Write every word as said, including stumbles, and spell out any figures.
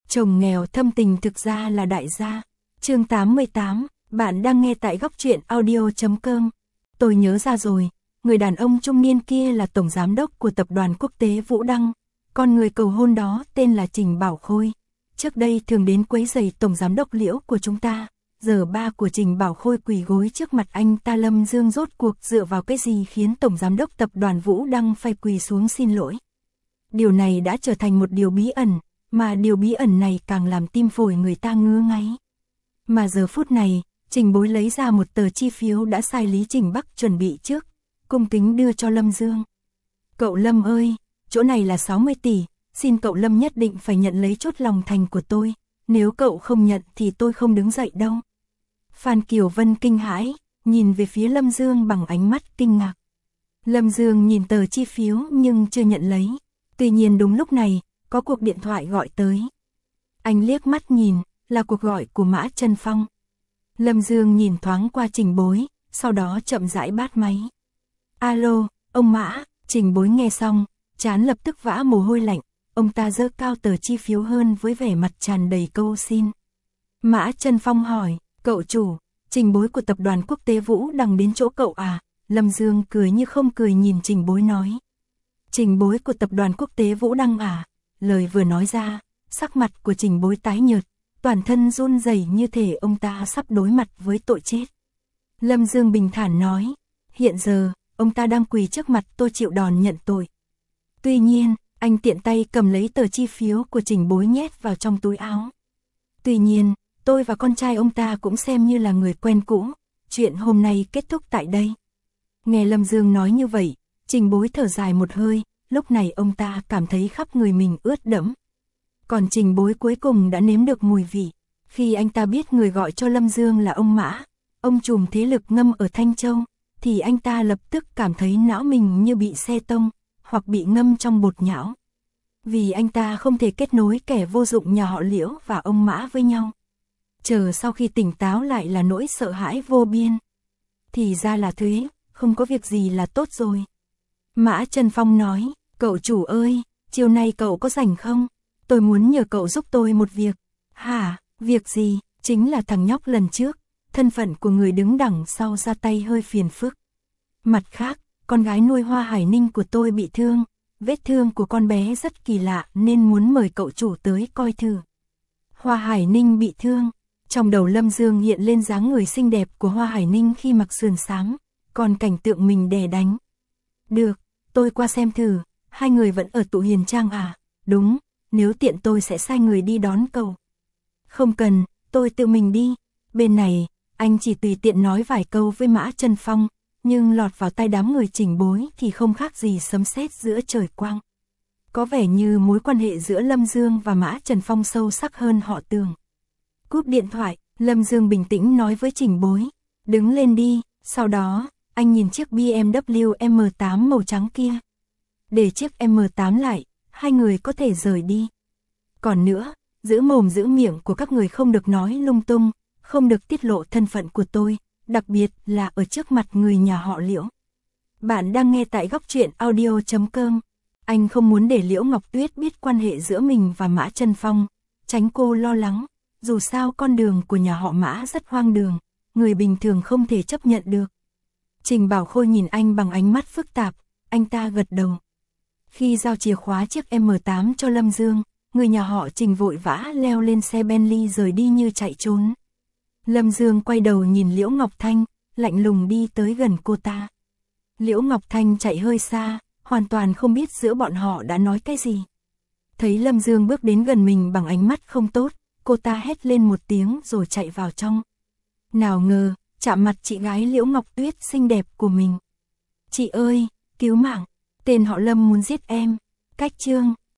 Chồng nghèo thâm tình thực ra là đại gia. Chương tám mươi tám, bạn đang nghe tại góc truyện audio chấm com. Tôi nhớ ra rồi, người đàn ông trung niên kia là tổng giám đốc của tập đoàn quốc tế Vũ Đăng, còn người cầu hôn đó tên là Trình Bảo Khôi. Trước đây thường đến quấy rầy tổng giám đốc Liễu của chúng ta, giờ ba của Trình Bảo Khôi quỳ gối trước mặt anh ta. Lâm Dương rốt cuộc dựa vào cái gì khiến tổng giám đốc tập đoàn Vũ Đăng phải quỳ xuống xin lỗi? Điều này đã trở thành một điều bí ẩn, mà điều bí ẩn này càng làm tim phổi người ta ngứa ngáy. Mà giờ phút này, Trình Bối lấy ra một tờ chi phiếu đã sai Lý Trình Bắc chuẩn bị trước, cung kính đưa cho Lâm Dương. Cậu Lâm ơi, chỗ này là sáu mươi tỷ, xin cậu Lâm nhất định phải nhận lấy chốt lòng thành của tôi, nếu cậu không nhận thì tôi không đứng dậy đâu. Phan Kiều Vân kinh hãi, nhìn về phía Lâm Dương bằng ánh mắt kinh ngạc. Lâm Dương nhìn tờ chi phiếu nhưng chưa nhận lấy. Tuy nhiên đúng lúc này, có cuộc điện thoại gọi tới. Anh liếc mắt nhìn, là cuộc gọi của Mã Trân Phong. Lâm Dương nhìn thoáng qua Trình Bối, sau đó chậm rãi bắt máy. Alo, ông Mã. Trình Bối nghe xong, trán lập tức vã mồ hôi lạnh. Ông ta giơ cao tờ chi phiếu hơn với vẻ mặt tràn đầy câu xin. Mã Trân Phong hỏi, cậu chủ, Trình Bối của tập đoàn quốc tế Vũ Đăng đến chỗ cậu à? Lâm Dương cười như không cười nhìn Trình Bối nói. Trình Bối của tập đoàn quốc tế Vũ Đăng à? Lời vừa nói ra, sắc mặt của Trình Bối tái nhợt, toàn thân run rẩy như thể ông ta sắp đối mặt với tội chết. Lâm Dương bình thản nói, hiện giờ, ông ta đang quỳ trước mặt tôi chịu đòn nhận tội. Tuy nhiên, anh tiện tay cầm lấy tờ chi phiếu của Trình Bối nhét vào trong túi áo. Tuy nhiên, tôi và con trai ông ta cũng xem như là người quen cũ, chuyện hôm nay kết thúc tại đây. Nghe Lâm Dương nói như vậy, Trình Bối thở dài một hơi, lúc này ông ta cảm thấy khắp người mình ướt đẫm. Còn Trình Bối cuối cùng đã nếm được mùi vị, khi anh ta biết người gọi cho Lâm Dương là ông Mã, ông trùm thế lực ngâm ở Thanh Châu, thì anh ta lập tức cảm thấy não mình như bị xe tông, hoặc bị ngâm trong bột nhão. Vì anh ta không thể kết nối kẻ vô dụng nhà họ Liễu và ông Mã với nhau. Chờ sau khi tỉnh táo lại là nỗi sợ hãi vô biên. Thì ra là thế, không có việc gì là tốt rồi. Mã Trân Phong nói, cậu chủ ơi, chiều nay cậu có rảnh không? Tôi muốn nhờ cậu giúp tôi một việc. Hả, việc gì? Chính là thằng nhóc lần trước, thân phận của người đứng đằng sau ra tay hơi phiền phức. Mặt khác, con gái nuôi Hoa Hải Ninh của tôi bị thương, vết thương của con bé rất kỳ lạ nên muốn mời cậu chủ tới coi thử. Hoa Hải Ninh bị thương, trong đầu Lâm Dương hiện lên dáng người xinh đẹp của Hoa Hải Ninh khi mặc sườn xám, còn cảnh tượng mình đè đánh. Được, tôi qua xem thử, hai người vẫn ở Tụ Hiền Trang à? Đúng, nếu tiện tôi sẽ sai người đi đón cậu. Không cần, tôi tự mình đi. Bên này, anh chỉ tùy tiện nói vài câu với Mã Trân Phong, nhưng lọt vào tai đám người Trình Bối thì không khác gì sấm sét giữa trời quang. Có vẻ như mối quan hệ giữa Lâm Dương và Mã Trân Phong sâu sắc hơn họ tưởng. Cúp điện thoại, Lâm Dương bình tĩnh nói với Trình Bối, đứng lên đi. Sau đó, anh nhìn chiếc bê em vê em tám màu trắng kia. Để chiếc em tám lại, hai người có thể rời đi. Còn nữa, giữ mồm giữ miệng của các người không được nói lung tung, không được tiết lộ thân phận của tôi, đặc biệt là ở trước mặt người nhà họ Liễu. Bạn đang nghe tại góc truyện audio chấm com. Anh không muốn để Liễu Ngọc Tuyết biết quan hệ giữa mình và Mã Trân Phong, tránh cô lo lắng, dù sao con đường của nhà họ Mã rất hoang đường, người bình thường không thể chấp nhận được. Trình Bảo Khôi nhìn anh bằng ánh mắt phức tạp, anh ta gật đầu. Khi giao chìa khóa chiếc em tám cho Lâm Dương, người nhà họ Trình vội vã leo lên xe Bentley rời đi như chạy trốn. Lâm Dương quay đầu nhìn Liễu Ngọc Thanh, lạnh lùng đi tới gần cô ta. Liễu Ngọc Thanh chạy hơi xa, hoàn toàn không biết giữa bọn họ đã nói cái gì. Thấy Lâm Dương bước đến gần mình bằng ánh mắt không tốt, cô ta hét lên một tiếng rồi chạy vào trong. Nào ngờ, chạm mặt chị gái Liễu Ngọc Tuyết xinh đẹp của mình. Chị ơi, cứu mạng, tên họ Lâm muốn giết em. Cách chương,